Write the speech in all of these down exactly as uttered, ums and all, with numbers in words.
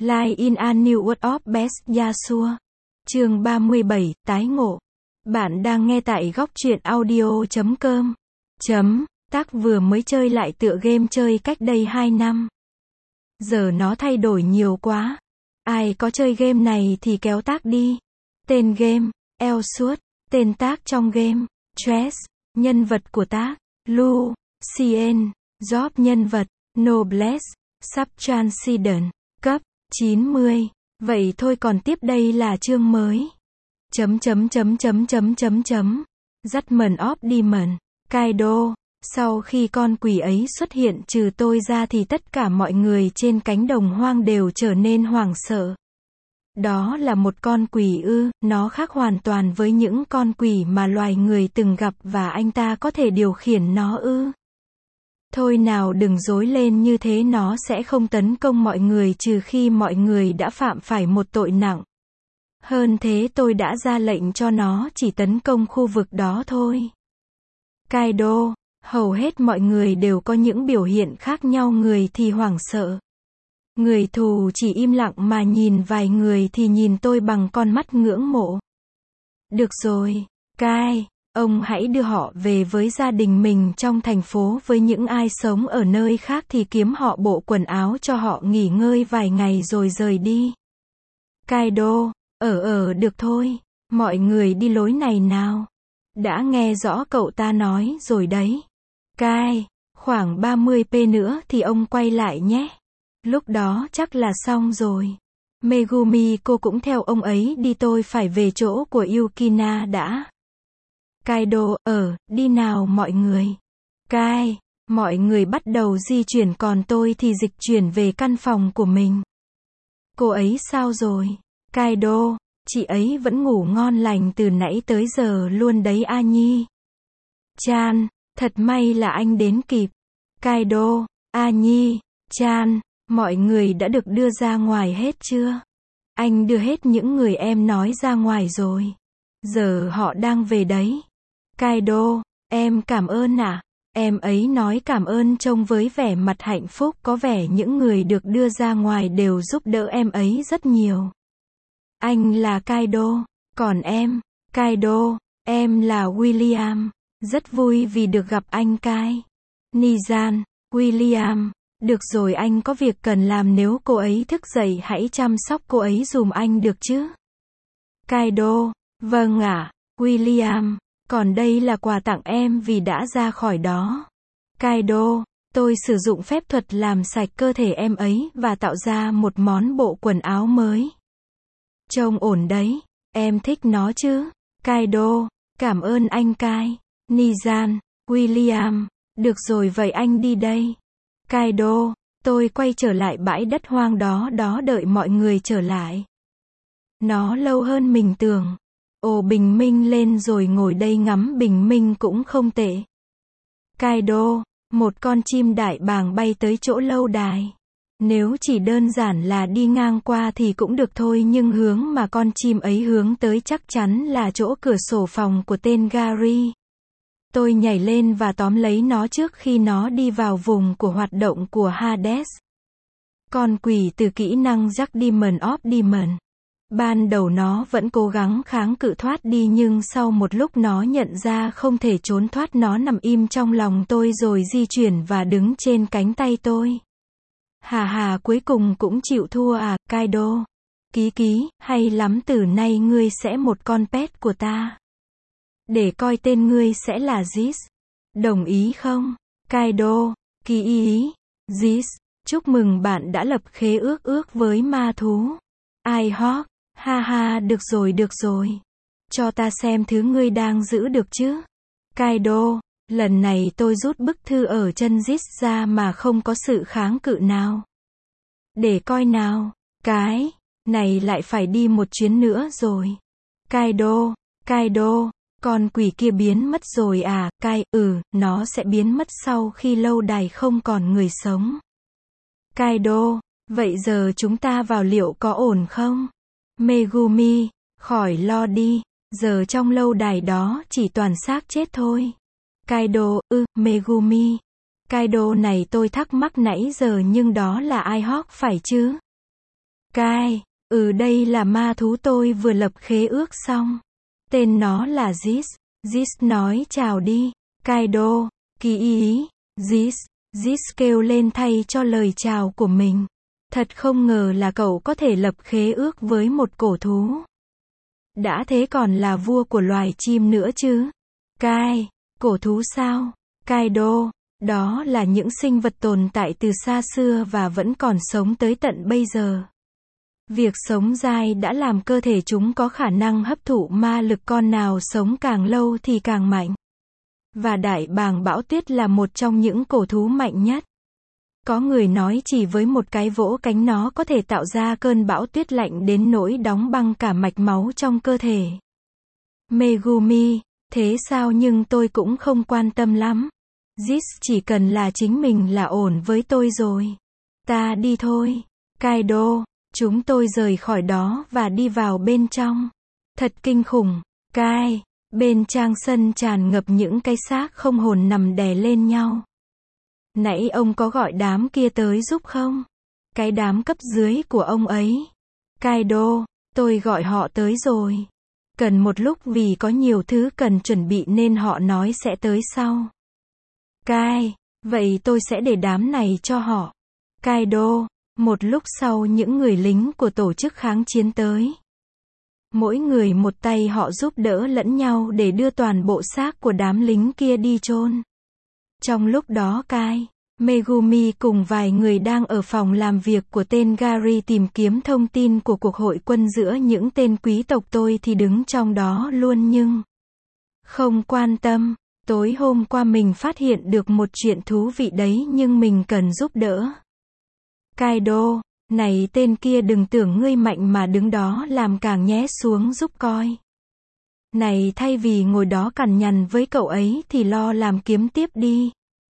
Live in a New World of Best Yasuo. Chương ba mươi bảy, tái ngộ. Bạn đang nghe tại góc truyện audio chấm com. Chấm, tác vừa mới chơi lại tựa game chơi cách đây hai năm. Giờ nó thay đổi nhiều quá. Ai có chơi game này thì kéo tác đi. Tên game, Elsword. Tên tác trong game, Stress. Nhân vật của tác, Lu, Cien. Job nhân vật, Noblesse. Subtranscendent. Cấp, chín mươi. Vậy thôi còn tiếp đây là chương mới. Chấm chấm chấm chấm chấm chấm chấm. Judgment of Demon. Kaido. Sau khi con quỷ ấy xuất hiện trừ tôi ra thì tất cả mọi người trên cánh đồng hoang đều trở nên hoảng sợ. Đó là một con quỷ ư, nó khác hoàn toàn với những con quỷ mà loài người từng gặp và anh ta có thể điều khiển nó ư. Thôi nào đừng rối lên như thế, nó sẽ không tấn công mọi người trừ khi mọi người đã phạm phải một tội nặng. Hơn thế tôi đã ra lệnh cho nó chỉ tấn công khu vực đó thôi. Kaido, hầu hết mọi người đều có những biểu hiện khác nhau, người thì hoảng sợ. Người thù chỉ im lặng mà nhìn, vài người thì nhìn tôi bằng con mắt ngưỡng mộ. Được rồi, Kai, ông hãy đưa họ về với gia đình mình trong thành phố, với những ai sống ở nơi khác thì kiếm họ bộ quần áo cho họ nghỉ ngơi vài ngày rồi rời đi. Kaido, ở ở được thôi, mọi người đi lối này nào. Đã nghe rõ cậu ta nói rồi đấy. Kai, khoảng ba mươi phút nữa thì ông quay lại nhé. Lúc đó chắc là xong rồi. Megumi cô cũng theo ông ấy đi, tôi phải về chỗ của Yukina đã. Kaido, ở, đi nào mọi người. Kai, mọi người bắt đầu di chuyển còn tôi thì dịch chuyển về căn phòng của mình. Cô ấy sao rồi? Kaido, chị ấy vẫn ngủ ngon lành từ nãy tới giờ luôn đấy A Nhi. Chan, thật may là anh đến kịp. Kaido, A Nhi, Chan, mọi người đã được đưa ra ngoài hết chưa? Anh đưa hết những người em nói ra ngoài rồi. Giờ họ đang về đấy. Kaido, em cảm ơn ạ. À? Em ấy nói cảm ơn trông với vẻ mặt hạnh phúc, có vẻ những người được đưa ra ngoài đều giúp đỡ em ấy rất nhiều. Anh là Kaido, còn em, Kaido, em là William. Rất vui vì được gặp anh Kai. Nizan, William, được rồi, anh có việc cần làm, nếu cô ấy thức dậy hãy chăm sóc cô ấy giùm anh được chứ? Kaido, vâng ạ. William, còn đây là quà tặng em vì đã ra khỏi đó. Kaido, tôi sử dụng phép thuật làm sạch cơ thể em ấy và tạo ra một món bộ quần áo mới. Trông ổn đấy, em thích nó chứ? Kaido, cảm ơn anh Kai. Nizan, William, được rồi vậy anh đi đây. Kaido, tôi quay trở lại bãi đất hoang đó đó đợi mọi người trở lại. Nó lâu hơn mình tưởng. Ồ, bình minh lên rồi, ngồi đây ngắm bình minh cũng không tệ. Kaido, một con chim đại bàng bay tới chỗ lâu đài. Nếu chỉ đơn giản là đi ngang qua thì cũng được thôi, nhưng hướng mà con chim ấy hướng tới chắc chắn là chỗ cửa sổ phòng của tên Gary. Tôi nhảy lên và tóm lấy nó trước khi nó đi vào vùng của hoạt động của Hades. Con quỷ từ kỹ năng Jack Demon of Demon. Ban đầu nó vẫn cố gắng kháng cự thoát đi, nhưng sau một lúc nó nhận ra không thể trốn thoát, nó nằm im trong lòng tôi rồi di chuyển và đứng trên cánh tay tôi. Hà hà, cuối cùng cũng chịu thua à, Kaido. Ký ký, hay lắm, từ nay ngươi sẽ một con pet của ta. Để coi tên ngươi sẽ là Ziz. Đồng ý không? Kaido, ký ý. Ziz, chúc mừng bạn đã lập khế ước ước với ma thú. Ai hót, ha ha, được rồi được rồi. Cho ta xem thứ ngươi đang giữ được chứ. Kaido, lần này tôi rút bức thư ở chân Ziz ra mà không có sự kháng cự nào. Để coi nào, cái này lại phải đi một chuyến nữa rồi. Kaido, Kaido, con quỷ kia biến mất rồi à? Kai, ừ, nó sẽ biến mất sau khi lâu đài không còn người sống. Kaido, vậy giờ chúng ta vào liệu có ổn không? Megumi, khỏi lo đi, giờ trong lâu đài đó chỉ toàn xác chết thôi. Kaido, ư, Megumi. Kaido này tôi thắc mắc nãy giờ, nhưng đó là ai hót phải chứ? Kai, ừ đây là ma thú tôi vừa lập khế ước xong. Tên nó là Ziz. Ziz nói chào đi. Kaido, kỳ ý. Ziz, Ziz kêu lên thay cho lời chào của mình. Thật không ngờ là cậu có thể lập khế ước với một cổ thú. Đã thế còn là vua của loài chim nữa chứ. Kai, cổ thú sao? Kaido, đó là những sinh vật tồn tại từ xa xưa và vẫn còn sống tới tận bây giờ. Việc sống dai đã làm cơ thể chúng có khả năng hấp thụ ma lực, con nào sống càng lâu thì càng mạnh. Và đại bàng bão tuyết là một trong những cổ thú mạnh nhất. Có người nói chỉ với một cái vỗ cánh nó có thể tạo ra cơn bão tuyết lạnh đến nỗi đóng băng cả mạch máu trong cơ thể. Megumi, thế sao, nhưng tôi cũng không quan tâm lắm. Ziz chỉ cần là chính mình là ổn với tôi rồi. Ta đi thôi. Kaido, chúng tôi rời khỏi đó và đi vào bên trong. Thật kinh khủng. Kai, bên trang sân tràn ngập những cái xác không hồn nằm đè lên nhau. Nãy ông có gọi đám kia tới giúp không? Cái đám cấp dưới của ông ấy. Kaido, tôi gọi họ tới rồi. Cần một lúc vì có nhiều thứ cần chuẩn bị nên họ nói sẽ tới sau. Kai, vậy tôi sẽ để đám này cho họ. Kaido, một lúc sau những người lính của tổ chức kháng chiến tới. Mỗi người một tay, họ giúp đỡ lẫn nhau để đưa toàn bộ xác của đám lính kia đi chôn. Trong lúc đó Kai, Megumi cùng vài người đang ở phòng làm việc của tên Gary tìm kiếm thông tin của cuộc hội quân giữa những tên quý tộc, tôi thì đứng trong đó luôn nhưng không quan tâm. Tối hôm qua mình phát hiện được một chuyện thú vị đấy nhưng mình cần giúp đỡ. Kaido, này tên kia đừng tưởng ngươi mạnh mà đứng đó làm càng nhé, xuống giúp coi. Này thay vì ngồi đó cằn nhằn với cậu ấy thì lo làm kiếm tiếp đi.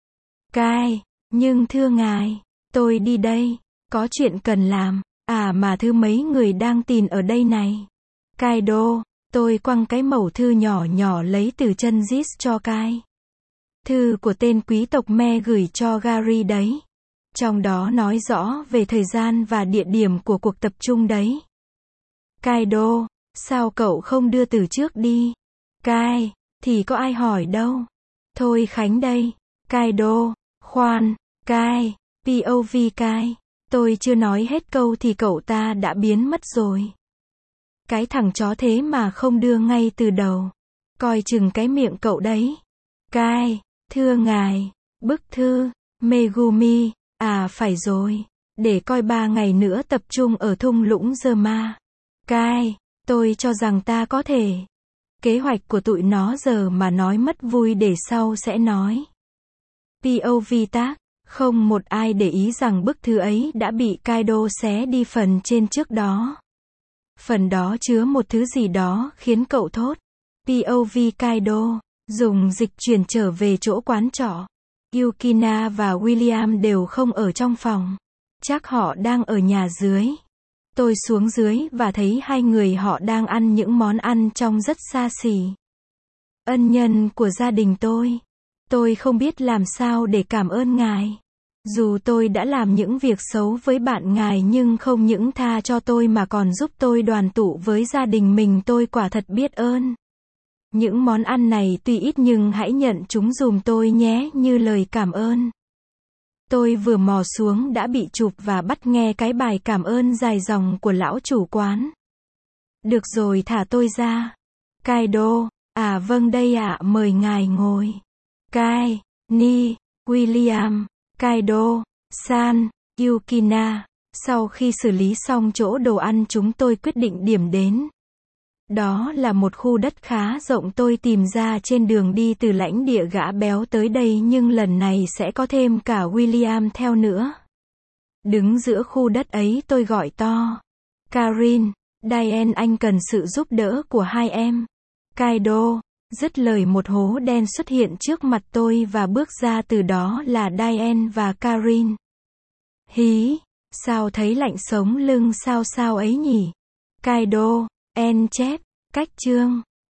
Kai, nhưng thưa ngài, tôi đi đây, có chuyện cần làm. À mà thư mấy người đang tìm ở đây này. Kaido, tôi quăng cái mẩu thư nhỏ nhỏ lấy từ chân Ziz cho Kai. Thư của tên quý tộc Me gửi cho Gary đấy. Trong đó nói rõ về thời gian và địa điểm của cuộc tập trung đấy. Kaido, sao cậu không đưa từ trước đi? Kai, thì có ai hỏi đâu. Thôi Khánh đây. Kaido, khoan, Kai, pê ô vê Kai. Tôi chưa nói hết câu thì cậu ta đã biến mất rồi. Cái thằng chó thế mà không đưa ngay từ đầu. Coi chừng cái miệng cậu đấy. Kai, thưa ngài, bức thư, Megumi, à phải rồi, để coi ba ngày nữa tập trung ở thung lũng Zerma. Kai, tôi cho rằng ta có thể. Kế hoạch của tụi nó giờ mà nói mất vui để sau sẽ nói. pê ô vê tác, không một ai để ý rằng bức thư ấy đã bị Kaido xé đi phần trên trước đó. Phần đó chứa một thứ gì đó khiến cậu thốt. pê ô vê Kaido, dùng dịch chuyển trở về chỗ quán trọ. Yukina và William đều không ở trong phòng. Chắc họ đang ở nhà dưới. Tôi xuống dưới và thấy hai người họ đang ăn những món ăn trông rất xa xỉ. Ân nhân của gia đình tôi. Tôi không biết làm sao để cảm ơn ngài. Dù tôi đã làm những việc xấu với bạn ngài nhưng không những tha cho tôi mà còn giúp tôi đoàn tụ với gia đình mình, tôi quả thật biết ơn. Những món ăn này tuy ít nhưng hãy nhận chúng dùm tôi nhé, như lời cảm ơn. Tôi vừa mò xuống đã bị chụp và bắt nghe cái bài cảm ơn dài dòng của lão chủ quán. Được rồi, thả tôi ra. Kaido, à vâng đây ạ, à, mời ngài ngồi. Kai, Ni, William, Kaido, San, Yukina. Sau khi xử lý xong chỗ đồ ăn chúng tôi quyết định điểm đến. Đó là một khu đất khá rộng tôi tìm ra trên đường đi từ lãnh địa gã béo tới đây, nhưng lần này sẽ có thêm cả William theo nữa. Đứng giữa khu đất ấy tôi gọi to. Karin, Diane, anh cần sự giúp đỡ của hai em. Kaido, dứt lời một hố đen xuất hiện trước mặt tôi và bước ra từ đó là Diane và Karin. Hí, sao thấy lạnh sống lưng sao sao ấy nhỉ? Kaido, en chép, cách chương.